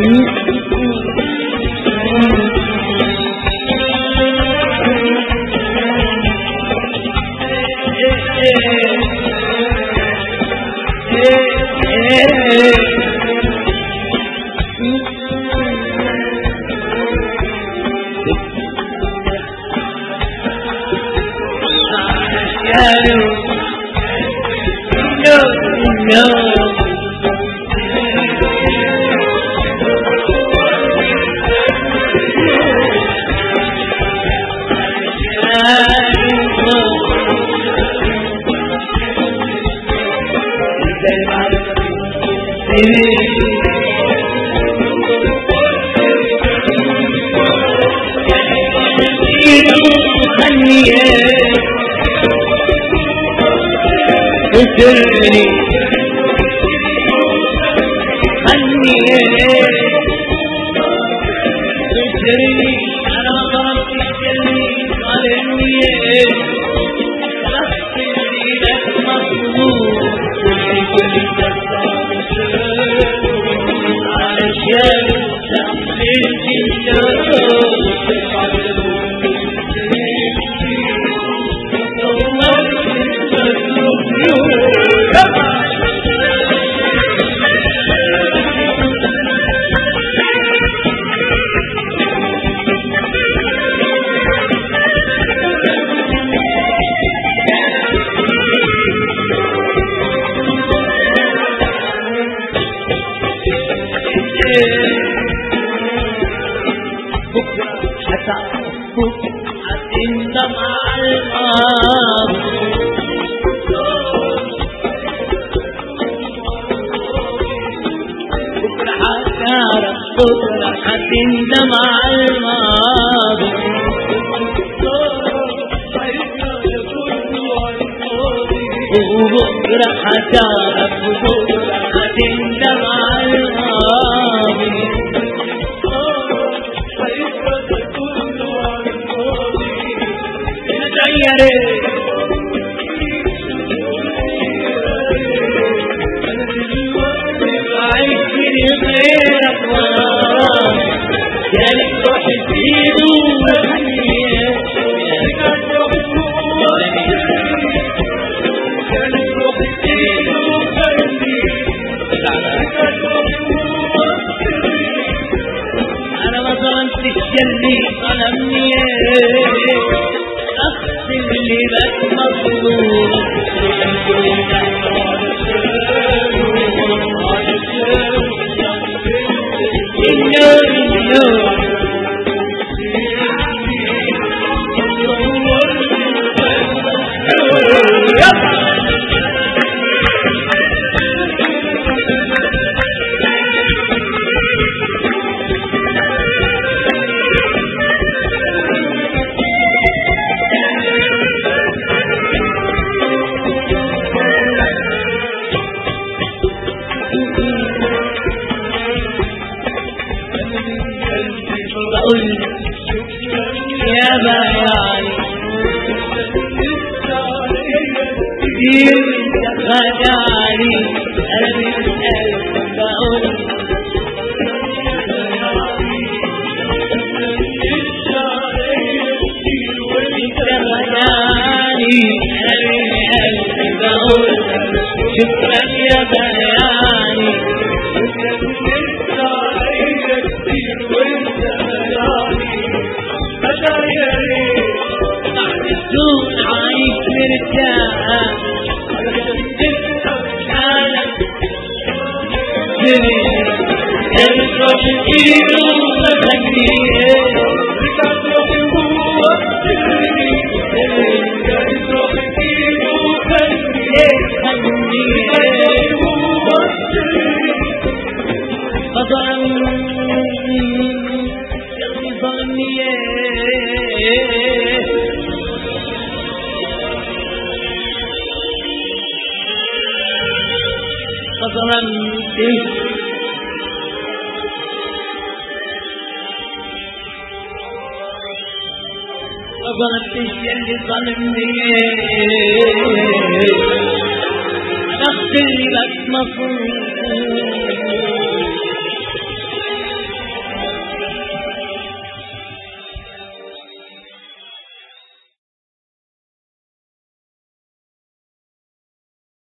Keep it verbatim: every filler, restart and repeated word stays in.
ترني خلني ترني انا ضربت ترني ظالمني رحت لك مظلوم كنت علشان تعمل تندم على الماضي وبكرة هتعرف وبكرة هتندم على الماضي تغيرت عايشين غيرك وراك يا لك روح تزيد انا ما ظلمتش اللي ظلمني اغفر لي بس مظلوم يا بياني كتير خدعني قلبي القلب بقول انت خدعني قلبي القلب بقول شكرا يا بياني عايش مرتاح الروح تجيله وتخليه الروح تجيله وتخليه فظلمني ظلمني ظلمتي ظلمتش اللي ظلمني اغفر لك مفروض